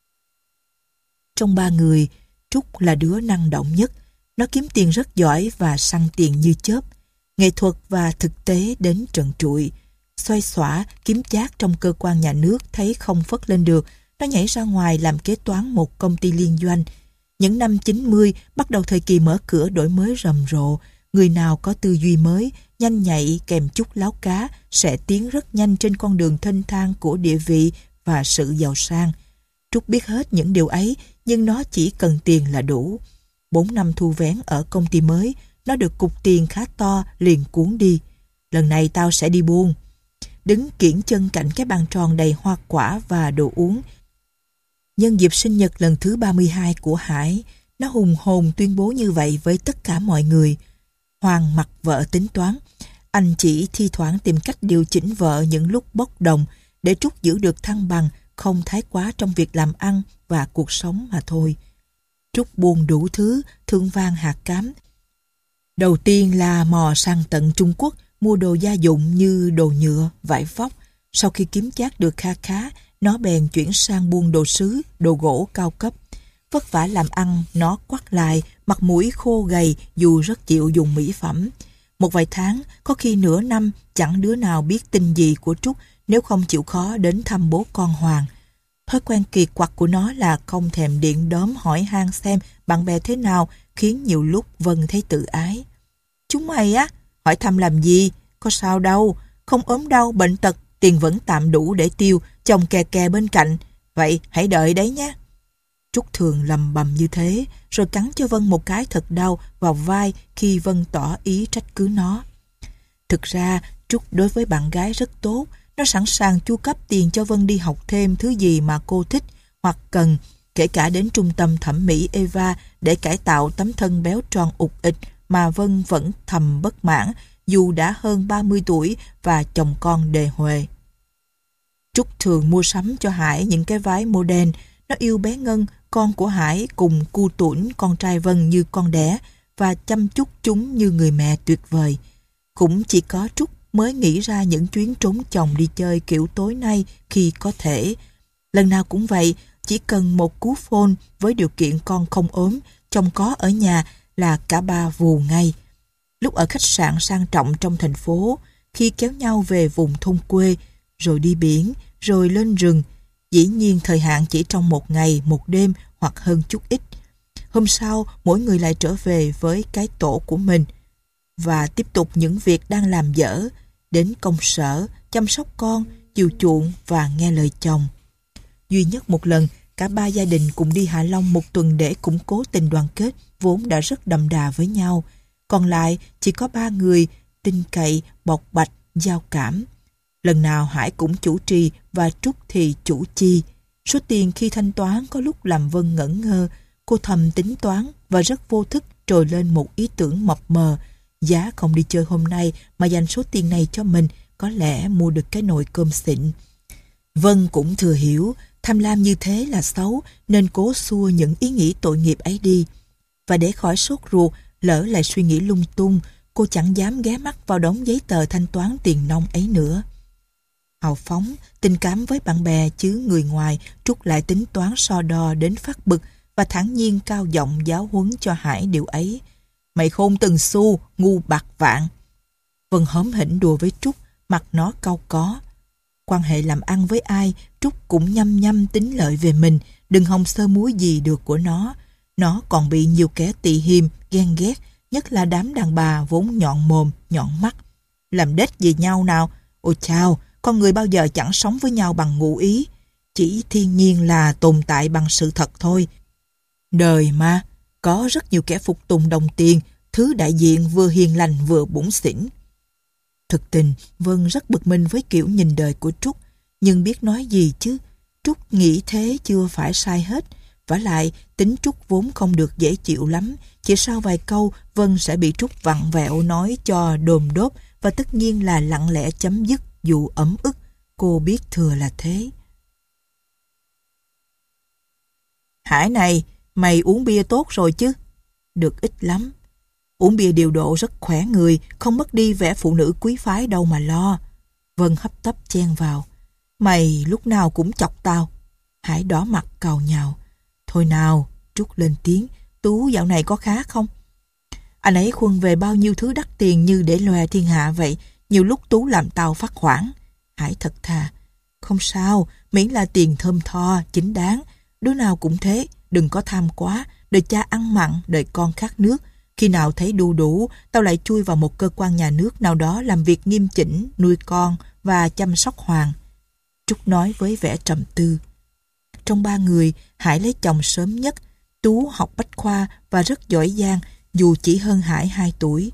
Trong ba người, Trúc là đứa năng động nhất. Nó kiếm tiền rất giỏi và săn tiền như chớp. Nghệ thuật và thực tế đến trần trụi. Xoay xỏa, kiếm chác trong cơ quan nhà nước thấy không phất lên được. Nó nhảy ra ngoài làm kế toán một công ty liên doanh. Những năm chín mươi, bắt đầu thời kỳ mở cửa đổi mới rầm rộ. Người nào có tư duy mới, nhanh nhạy kèm chút láo cá sẽ tiến rất nhanh trên con đường thênh thang của địa vị và sự giàu sang. Trúc biết hết những điều ấy, nhưng nó chỉ cần tiền là đủ. Bốn năm thu vén ở công ty mới, nó được cục tiền khá to liền cuốn đi. Lần này tao sẽ đi buôn. Đứng kiễng chân cạnh cái bàn tròn đầy hoa quả và đồ uống. Nhân dịp sinh nhật lần thứ ba mươi hai của Hải, nó hùng hồn tuyên bố như vậy với tất cả mọi người. Hoàng mặc vợ tính toán. Anh chỉ thi thoảng tìm cách điều chỉnh vợ những lúc bốc đồng để Trúc giữ được thăng bằng, không thái quá trong việc làm ăn và cuộc sống mà thôi. Trúc buôn đủ thứ, thương vang hạt cám. Đầu tiên là mò sang tận Trung Quốc mua đồ gia dụng như đồ nhựa, vải vóc. Sau khi kiếm chác được kha khá, nó bèn chuyển sang buôn đồ sứ, đồ gỗ cao cấp. Vất vả làm ăn, nó quắt lại, mặt mũi khô gầy dù rất chịu dùng mỹ phẩm. Một vài tháng, có khi nửa năm, chẳng đứa nào biết tin gì của Trúc nếu không chịu khó đến thăm bố con Hoàng. Thói quen kỳ quặc của nó là không thèm điện đóm hỏi han xem bạn bè thế nào, khiến nhiều lúc Vân thấy tự ái. Chúng mày á, hỏi thăm làm gì? Có sao đâu, không ốm đau, bệnh tật, tiền vẫn tạm đủ để tiêu, chồng kè kè bên cạnh. Vậy hãy đợi đấy nhé. Trúc thường lầm bầm như thế, rồi cắn cho Vân một cái thật đau vào vai khi Vân tỏ ý trách cứ nó. Thực ra, Trúc đối với bạn gái rất tốt. Nó sẵn sàng chu cấp tiền cho Vân đi học thêm thứ gì mà cô thích hoặc cần, kể cả đến trung tâm thẩm mỹ Eva để cải tạo tấm thân béo tròn ục ịch mà Vân vẫn thầm bất mãn dù đã hơn ba mươi tuổi và chồng con đề huề. Trúc thường mua sắm cho Hải những cái váy modern. Nó yêu bé Ngân, con của Hải, cùng cu tuổn con trai Vân như con đẻ và chăm chút chúng như người mẹ tuyệt vời. Cũng chỉ có Trúc mới nghĩ ra những chuyến trốn chồng đi chơi kiểu tối nay khi có thể. Lần nào cũng vậy, chỉ cần một cú phone với điều kiện con không ốm, chồng có ở nhà là cả ba vù ngay. Lúc ở khách sạn sang trọng trong thành phố, khi kéo nhau về vùng thôn quê, rồi đi biển, rồi lên rừng, dĩ nhiên thời hạn chỉ trong một ngày, một đêm hoặc hơn chút ít. Hôm sau, mỗi người lại trở về với cái tổ của mình và tiếp tục những việc đang làm dở, đến công sở, chăm sóc con, chiều chuộng và nghe lời chồng. Duy nhất một lần, cả ba gia đình cùng đi Hạ Long một tuần để củng cố tình đoàn kết vốn đã rất đậm đà với nhau. Còn lại chỉ có ba người, tin cậy, bộc bạch, giao cảm. Lần nào Hải cũng chủ trì và Trúc thì chủ chi. Số tiền khi thanh toán có lúc làm Vân ngẩn ngơ. Cô thầm tính toán và rất vô thức trồi lên một ý tưởng mập mờ. Giá không đi chơi hôm nay mà dành số tiền này cho mình, có lẽ mua được cái nồi cơm xịn. Vân cũng thừa hiểu tham lam như thế là xấu, nên cố xua những ý nghĩ tội nghiệp ấy đi. Và để khỏi sốt ruột, lỡ lại suy nghĩ lung tung, cô chẳng dám ghé mắt vào đống giấy tờ thanh toán tiền nong ấy nữa. Hào phóng, tình cảm với bạn bè chứ người ngoài, Trúc lại tính toán so đo đến phát bực và thản nhiên cao giọng giáo huấn cho Hải điều ấy. Mày khôn từng xu, ngu bạc vạn. Vân hóm hỉnh đùa với Trúc, mặt nó cau có. Quan hệ làm ăn với ai, Trúc cũng nhăm nhăm tính lợi về mình, đừng hòng sơ muối gì được của nó. Nó còn bị nhiều kẻ tị hiềm, ghen ghét, nhất là đám đàn bà vốn nhọn mồm, nhọn mắt. Làm đết về nhau nào? Ôi chao, con người bao giờ chẳng sống với nhau bằng ngụ ý. Chỉ thiên nhiên là tồn tại bằng sự thật thôi. Đời mà, có rất nhiều kẻ phục tùng đồng tiền, thứ đại diện vừa hiền lành vừa bủn xỉn. Thực tình, Vân rất bực mình với kiểu nhìn đời của Trúc, nhưng biết nói gì chứ. Trúc nghĩ thế chưa phải sai hết. Vả lại, tính Trúc vốn không được dễ chịu lắm. Chỉ sau vài câu, Vân sẽ bị Trúc vặn vẹo nói cho đồm đốp và tất nhiên là lặng lẽ chấm dứt dù ấm ức. Cô biết thừa là thế. Hải này, mày uống bia tốt rồi chứ? Được ít lắm. Uống bia điều độ rất khỏe người, không mất đi vẻ phụ nữ quý phái đâu mà lo. Vân hấp tấp chen vào. Mày lúc nào cũng chọc tao. Hải đỏ mặt càu nhàu. Thôi nào, Trúc lên tiếng, Tú dạo này có khá không? Anh ấy khuân về bao nhiêu thứ đắt tiền như để lòe thiên hạ vậy, nhiều lúc Tú làm tao phát hoảng. Hải thật thà. Không sao, miễn là tiền thơm tho, chính đáng. Đứa nào cũng thế, đừng có tham quá, đời cha ăn mặn, đời con khát nước. Khi nào thấy đu đủ, tao lại chui vào một cơ quan nhà nước nào đó làm việc nghiêm chỉnh, nuôi con và chăm sóc Hoàng. Trúc nói với vẻ trầm tư. Trong ba người, Hải lấy chồng sớm nhất. Tú học bách khoa và rất giỏi giang, dù chỉ hơn Hải hai tuổi.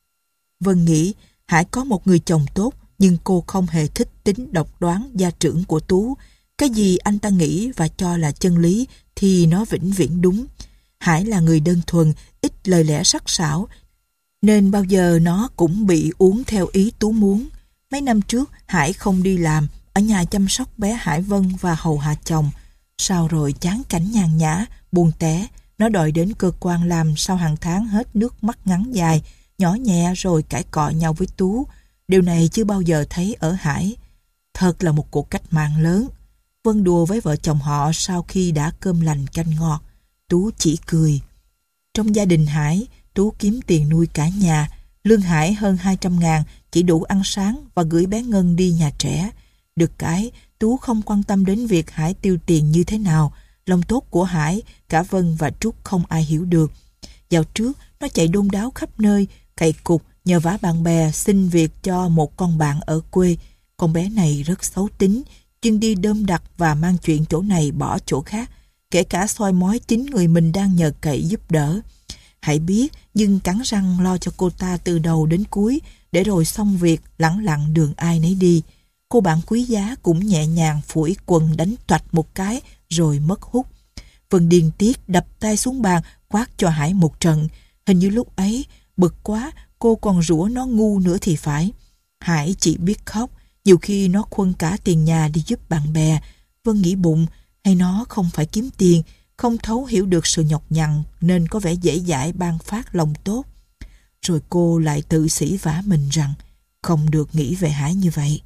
Vân nghĩ Hải có một người chồng tốt, nhưng cô không hề thích tính độc đoán gia trưởng của Tú. Cái gì anh ta nghĩ và cho là chân lý thì nó vĩnh viễn đúng. Hải là người đơn thuần, ít lời lẽ sắc sảo, nên bao giờ nó cũng bị uống theo ý Tú muốn. Mấy năm trước, Hải không đi làm, ở nhà chăm sóc bé Hải Vân và hầu hạ chồng. Sau rồi chán cảnh nhàn nhã, buồn té, nó đòi đến cơ quan làm sau hàng tháng hết nước mắt ngắn dài, nhỏ nhẹ rồi cãi cọ nhau với Tú. Điều này chưa bao giờ thấy ở Hải. Thật là một cuộc cách mạng lớn. Vân đùa với vợ chồng họ sau khi đã cơm lành canh ngọt. Tú chỉ cười. Trong gia đình Hải, Tú kiếm tiền nuôi cả nhà. Lương Hải hơn hai trăm ngàn, chỉ đủ ăn sáng và gửi bé Ngân đi nhà trẻ. Được cái, Tú không quan tâm đến việc Hải tiêu tiền như thế nào. Lòng tốt của Hải, cả Vân và Trúc không ai hiểu được. Dạo trước, nó chạy đôn đáo khắp nơi, cày cục, nhờ vả bạn bè xin việc cho một con bạn ở quê. Con bé này rất xấu tính, chuyên đi đơm đặt và mang chuyện chỗ này bỏ chỗ khác. kể cả soi mói chính người mình đang nhờ cậy giúp đỡ. Hãy biết, nhưng cắn răng lo cho cô ta từ đầu đến cuối, để rồi xong việc lẳng lặng đường ai nấy đi. Cô bạn quý giá cũng nhẹ nhàng phủi quần đánh toạch một cái rồi mất hút. Vân điên tiết đập tay xuống bàn quát cho Hải một trận. Hình như lúc ấy bực quá cô còn rủa nó ngu nữa thì phải. Hải chỉ biết khóc, nhiều khi nó khuân cả tiền nhà đi giúp bạn bè. Vân nghĩ bụng, hay nó không phải kiếm tiền, không thấu hiểu được sự nhọc nhằn nên có vẻ dễ dãi ban phát lòng tốt. Rồi cô lại tự sỉ vả mình rằng không được nghĩ về Hải như vậy.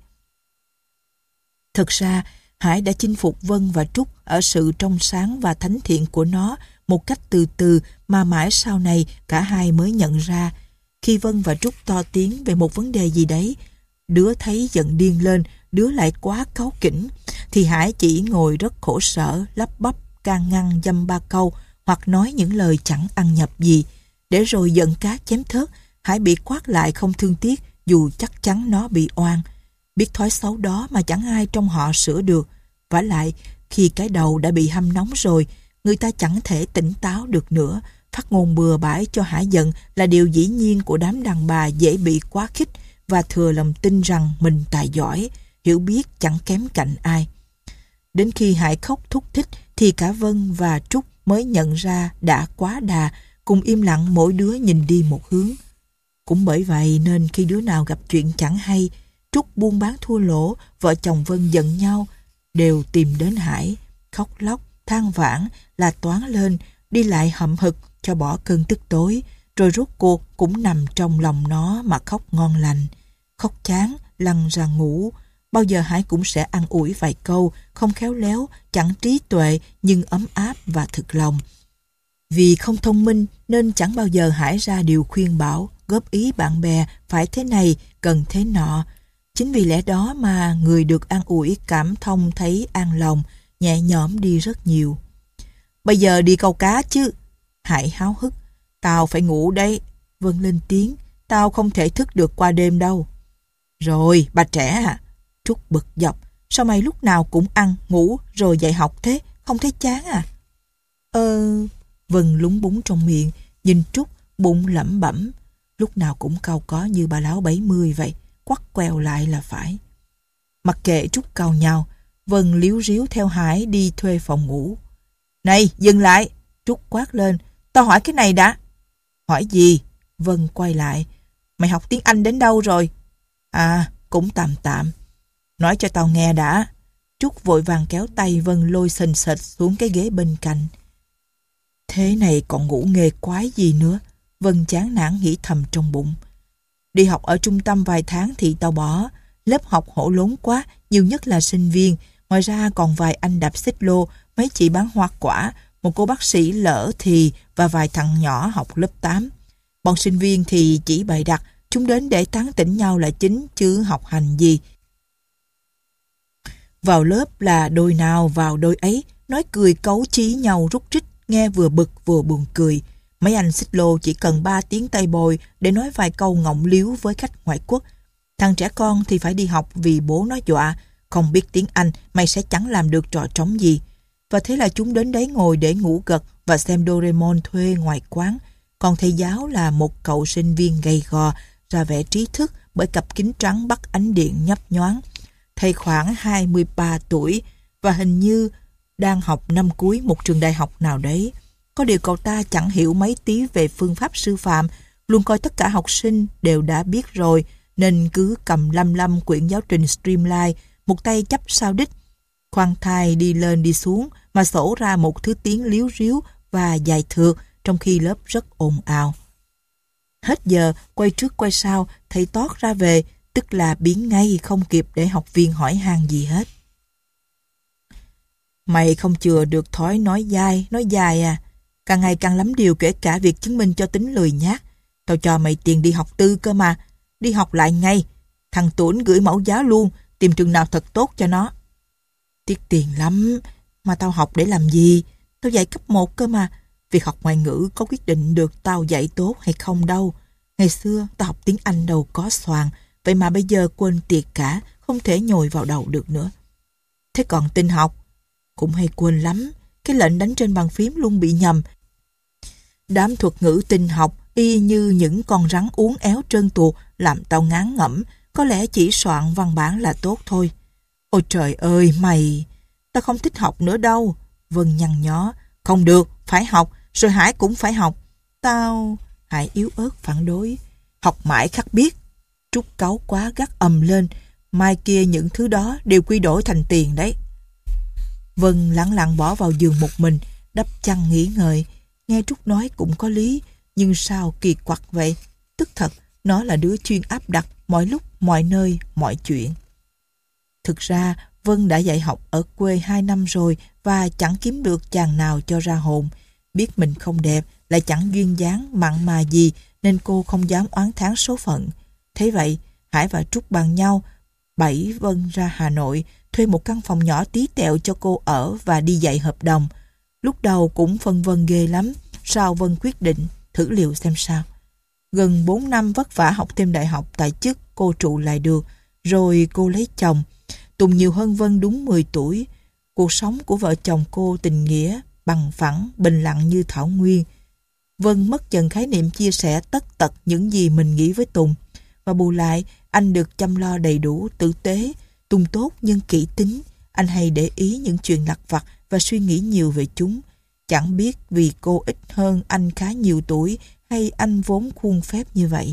Thật ra Hải đã chinh phục Vân và Trúc ở sự trong sáng và thánh thiện của nó một cách từ từ mà mãi sau này cả hai mới nhận ra. Khi Vân và Trúc to tiếng về một vấn đề gì đấy, đứa thấy giận điên lên, đứa lại quá cáu kỉnh, thì Hải chỉ ngồi rất khổ sở, lắp bắp, can ngăn dăm ba câu hoặc nói những lời chẳng ăn nhập gì. Để rồi giận cá chém thớt, Hải bị quát lại không thương tiếc dù chắc chắn nó bị oan. Biết thói xấu đó mà chẳng ai trong họ sửa được. Vả lại, khi cái đầu đã bị hâm nóng rồi, người ta chẳng thể tỉnh táo được nữa. Phát ngôn bừa bãi cho hả giận là điều dĩ nhiên của đám đàn bà dễ bị quá khích và thừa lòng tin rằng mình tài giỏi, hiểu biết chẳng kém cạnh ai. Đến khi Hải khóc thúc thích thì cả Vân và Trúc mới nhận ra đã quá đà, cùng im lặng mỗi đứa nhìn đi một hướng. Cũng bởi vậy nên khi đứa nào gặp chuyện chẳng hay, Trúc buôn bán thua lỗ, vợ chồng Vân giận nhau, đều tìm đến Hải, khóc lóc, than vãn, là toán lên, đi lại hậm hực cho bỏ cơn tức tối, rồi rốt cuộc cũng nằm trong lòng nó mà khóc ngon lành. Khóc chán, lăn ra ngủ. Bao giờ Hải cũng sẽ ăn ủi vài câu, không khéo léo, chẳng trí tuệ nhưng ấm áp và thực lòng. Vì không thông minh nên chẳng bao giờ Hải ra điều khuyên bảo, góp ý bạn bè phải thế này, cần thế nọ. Chính vì lẽ đó mà người được an ủi cảm thông thấy an lòng, nhẹ nhõm đi rất nhiều. Bây giờ đi câu cá chứ. Hải háo hức. Tao phải ngủ đây. Vân lên tiếng. Tao không thể thức được qua đêm đâu. Rồi, bà trẻ à? Trúc bực dọc. Sao mày lúc nào cũng ăn, ngủ rồi dạy học thế? Không thấy chán à? Ơ... Vân lúng búng trong miệng, nhìn Trúc, bụng lẩm bẩm. Lúc nào cũng cau có như bà láo bảy mươi vậy, quắt queo lại là phải. Mặc kệ Trúc cau nhau, Vân líu ríu theo Hải đi thuê phòng ngủ. Này, dừng lại! Trúc quát lên. Tao hỏi cái này đã. Hỏi gì? Vân quay lại. Mày học tiếng Anh đến đâu rồi? À, cũng tạm tạm. Nói cho tao nghe đã. Trúc vội vàng kéo tay Vân lôi sình sệt xuống cái ghế bên cạnh. Thế này còn ngủ nghề quái gì nữa? Vân chán nản nghĩ thầm trong bụng. Đi học ở trung tâm vài tháng thì tao bỏ. Lớp học hổ lốn quá, nhiều nhất là sinh viên. Ngoài ra còn vài anh đạp xích lô, mấy chị bán hoa quả, một cô bác sĩ lỡ thì và vài thằng nhỏ học lớp tám. Bọn sinh viên thì chỉ bày đặt, chúng đến để tán tỉnh nhau là chính chứ học hành gì. Vào lớp là đôi nào vào đôi ấy, nói cười cấu chí nhau rúc rích, nghe vừa bực vừa buồn cười. Mấy anh xích lô chỉ cần ba tiếng tay bồi để nói vài câu ngọng liếu với khách ngoại quốc. Thằng trẻ con thì phải đi học vì bố nó dọa, không biết tiếng Anh mày sẽ chẳng làm được trò trống gì. Và thế là chúng đến đấy ngồi để ngủ gật và xem Doraemon thuê ngoài quán. Còn thầy giáo là một cậu sinh viên gầy gò, ra vẻ trí thức bởi cặp kính trắng bắt ánh điện nhấp nhoáng. Thầy khoảng hai mươi ba tuổi và hình như đang học năm cuối một trường đại học nào đấy. Có điều cậu ta chẳng hiểu mấy tí về phương pháp sư phạm, luôn coi tất cả học sinh đều đã biết rồi, nên cứ cầm lăm lăm quyển giáo trình Streamline, một tay chấp sao đích, khoan thai đi lên đi xuống mà sổ ra một thứ tiếng líu ríu và dài thượt, trong khi lớp rất ồn ào. Hết giờ, quay trước quay sau, thầy tót ra về, tức là biến ngay không kịp để học viên hỏi han gì hết. Mày không chừa được thói nói dai, nói dài à. Càng ngày càng lắm điều, kể cả việc chứng minh cho tính lười nhác. Tao cho mày tiền đi học tư cơ mà. Đi học lại ngay. Thằng Tuấn gửi mẫu giáo luôn, tìm trường nào thật tốt cho nó. Tiếc tiền lắm. Mà tao học để làm gì? Tao dạy cấp một cơ mà. Việc học ngoại ngữ có quyết định được tao dạy tốt hay không đâu. Ngày xưa tao học tiếng Anh đâu có xoàng, vậy mà bây giờ quên tiệt cả, không thể nhồi vào đầu được nữa. Thế còn tin học? Cũng hay quên lắm. cái lệnh đánh trên bàn phím luôn bị nhầm. Đám thuật ngữ tinh học y như những con rắn uốn éo trơn tuột làm tao ngán ngẩm, có lẽ chỉ soạn văn bản là tốt thôi. Ôi trời ơi mày, tao không thích học nữa đâu. Vân nhăn nhó, không được, phải học, rồi Hải cũng phải học. Tao... Hải yếu ớt phản đối. Học mãi khắc biết. Trúc cáu quá gắt ầm lên, mai kia những thứ đó đều quy đổi thành tiền đấy. Vân lẳng lặng bỏ vào giường một mình, đắp chăn nghỉ ngơi. Nghe Trúc nói cũng có lý, nhưng sao kỳ quặc vậy? Tức thật, nó là đứa chuyên áp đặt mọi lúc, mọi nơi, mọi chuyện. Thực ra, Vân đã dạy học ở quê hai năm rồi và chẳng kiếm được chàng nào cho ra hồn. Biết mình không đẹp, lại chẳng duyên dáng, mặn mà gì, nên cô không dám oán thán số phận. Thế vậy, Hải và Trúc bàn nhau, bẫy Vân ra Hà Nội, thuê một căn phòng nhỏ tí tẹo cho cô ở và đi dạy hợp đồng. Lúc đầu cũng phân vân ghê lắm, sau Vân quyết định thử liều xem sao. Gần bốn năm vất vả học thêm đại học tại chức, cô trụ lại được, rồi cô lấy chồng. Tùng nhiều hơn Vân đúng mười tuổi. Cuộc sống của vợ chồng cô tình nghĩa, bằng phẳng, bình lặng như thảo nguyên. Vân mất dần khái niệm chia sẻ tất tật những gì mình nghĩ với Tùng. Và bù lại, anh được chăm lo đầy đủ, tử tế. Tùng tốt nhưng kỹ tính. Anh hay để ý những chuyện lặt vặt và suy nghĩ nhiều về chúng. Chẳng biết vì cô ít hơn anh khá nhiều tuổi hay anh vốn khuôn phép như vậy.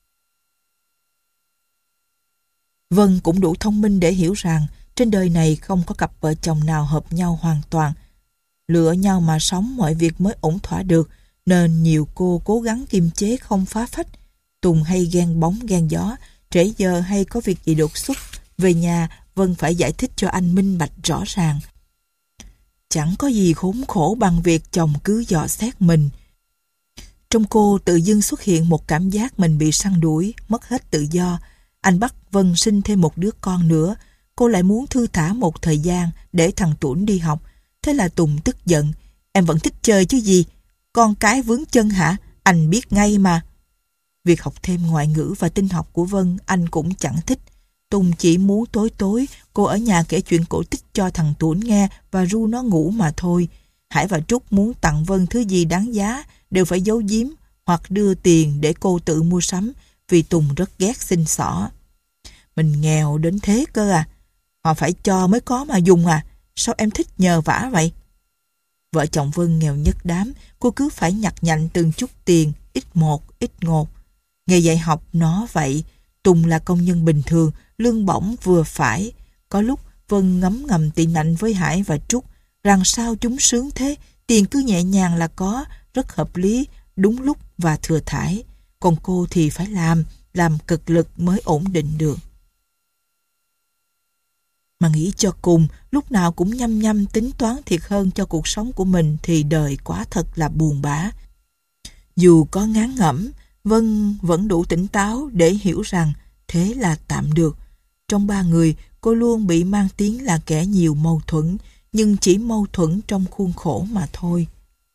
Vân cũng đủ thông minh để hiểu rằng trên đời này không có cặp vợ chồng nào hợp nhau hoàn toàn. Lựa nhau mà sống mọi việc mới ổn thỏa được, nên nhiều cô cố gắng kiềm chế không phá phách. Tùng hay ghen bóng ghen gió, trễ giờ hay có việc gì đột xuất. Về nhà, Vân phải giải thích cho anh minh bạch rõ ràng. Chẳng có gì khốn khổ bằng việc chồng cứ dò xét mình. Trong cô tự dưng xuất hiện một cảm giác mình bị săn đuổi, mất hết tự do. Anh bắt Vân sinh thêm một đứa con nữa. Cô lại muốn thư thả một thời gian để thằng Tuấn đi học. Thế là Tùng tức giận. Em vẫn thích chơi chứ gì? Con cái vướng chân hả? Anh biết ngay mà. Việc học thêm ngoại ngữ và tin học của Vân anh cũng chẳng thích. Tùng chỉ muốn tối tối cô ở nhà kể chuyện cổ tích cho thằng Tuấn nghe và ru nó ngủ mà thôi. Hải và Trúc muốn tặng Vân thứ gì đáng giá đều phải giấu giếm hoặc đưa tiền để cô tự mua sắm, vì Tùng rất ghét xin xỏ. Mình nghèo đến thế cơ à? Họ phải cho mới có mà dùng à? Sao em thích nhờ vả vậy? Vợ chồng Vân nghèo nhất đám, cô cứ phải nhặt nhạnh từng chút tiền, ít một, ít ngột. Nghề dạy học nó vậy. Tùng là công nhân bình thường, lương bổng vừa phải. Có lúc Vân ngấm ngầm tị nạnh với Hải và Trúc rằng sao chúng sướng thế, tiền cứ nhẹ nhàng là có, rất hợp lý, đúng lúc và thừa thãi. Còn cô thì phải làm, làm cực lực mới ổn định được. Mà nghĩ cho cùng, lúc nào cũng nhăm nhăm tính toán thiệt hơn cho cuộc sống của mình thì đời quá thật là buồn bã. Dù có ngán ngẩm, Vân vẫn đủ tỉnh táo để hiểu rằng thế là tạm được. Trong ba người, cô luôn bị mang tiếng là kẻ nhiều mâu thuẫn, nhưng chỉ mâu thuẫn trong khuôn khổ mà thôi.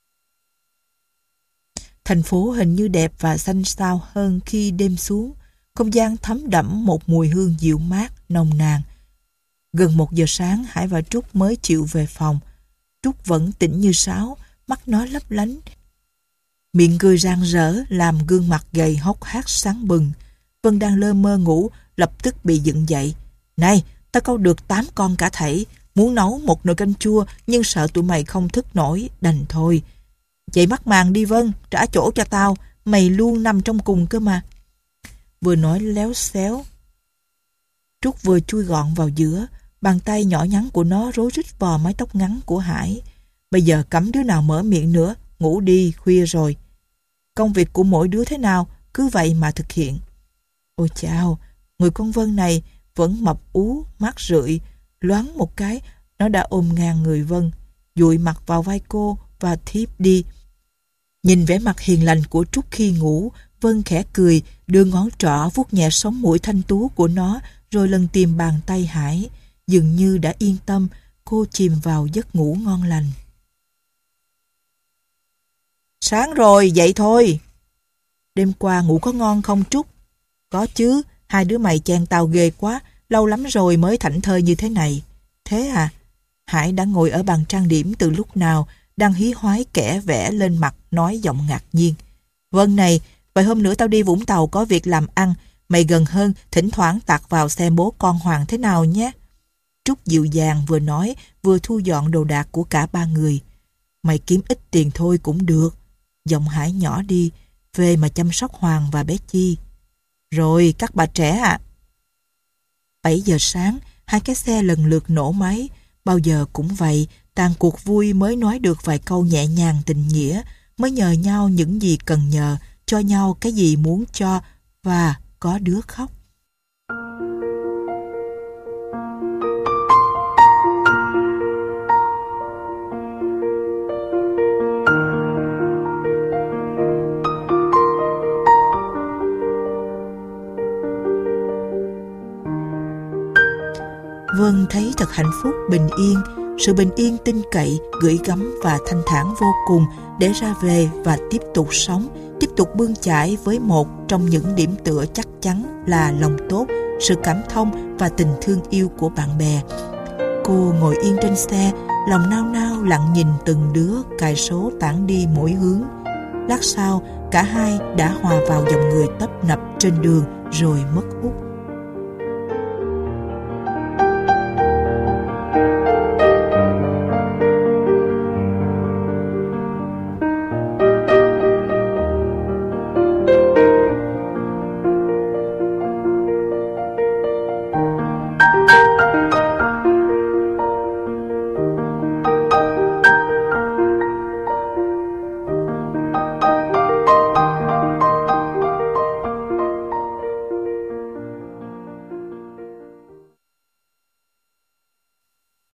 Thành phố hình như đẹp và xanh xao hơn khi đêm xuống. Không gian thấm đẫm một mùi hương dịu mát, nồng nàn. Gần một giờ sáng, Hải và Trúc mới chịu về phòng. Trúc vẫn tỉnh như sáo, mắt nó lấp lánh. Miệng cười rạng rỡ làm gương mặt gầy hốc hác sáng bừng. Vân đang lơ mơ ngủ, lập tức bị dựng dậy. Này, tao câu được tám con cả thảy, muốn nấu một nồi canh chua nhưng sợ tụi mày không thức nổi, đành thôi. Dậy mắc màn đi Vân, trả chỗ cho tao, mày luôn nằm trong cùng cơ mà. Vừa nói léo xéo, Trúc vừa chui gọn vào giữa, bàn tay nhỏ nhắn của nó rối rít vò mái tóc ngắn của Hải. Bây giờ cấm đứa nào mở miệng nữa, ngủ đi, khuya rồi. Công việc của mỗi đứa thế nào, cứ vậy mà thực hiện. Ôi chao, người con Vân này vẫn mập ú, mắt rượi, loáng một cái, nó đã ôm ngang người Vân, dụi mặt vào vai cô và thiếp đi. Nhìn vẻ mặt hiền lành của Trúc khi ngủ, Vân khẽ cười, đưa ngón trỏ vuốt nhẹ sống mũi thanh tú của nó, rồi lần tìm bàn tay Hải. Dường như đã yên tâm, cô chìm vào giấc ngủ ngon lành. Sáng rồi, dậy thôi. Đêm qua ngủ có ngon không Trúc? Có chứ, hai đứa mày chen tao ghê quá, lâu lắm rồi mới thảnh thơi như thế này. Thế à? Hải đã ngồi ở bàn trang điểm từ lúc nào, đang hí hoái kẻ vẽ lên mặt, nói giọng ngạc nhiên. Vâng này, vài hôm nữa tao đi Vũng Tàu có việc làm ăn, mày gần hơn, thỉnh thoảng tạt vào xem bố con Hoàng thế nào nhé. Trúc dịu dàng vừa nói, vừa thu dọn đồ đạc của cả ba người. Mày kiếm ít tiền thôi cũng được. Giọng Hải nhỏ đi, về mà chăm sóc Hoàng và bé Chi. Rồi, các bà trẻ ạ. À. bảy giờ sáng, hai cái xe lần lượt nổ máy. Bao giờ cũng vậy, tàn cuộc vui mới nói được vài câu nhẹ nhàng tình nghĩa, mới nhờ nhau những gì cần nhờ, cho nhau cái gì muốn cho, và có đứa khóc. Vân thấy thật hạnh phúc, bình yên, sự bình yên tin cậy, gửi gắm và thanh thản vô cùng để ra về và tiếp tục sống, tiếp tục bươn chải với một trong những điểm tựa chắc chắn là lòng tốt, sự cảm thông và tình thương yêu của bạn bè. Cô ngồi yên trên xe, lòng nao nao lặng nhìn từng đứa cài số tản đi mỗi hướng. Lát sau, cả hai đã hòa vào dòng người tấp nập trên đường rồi mất hút.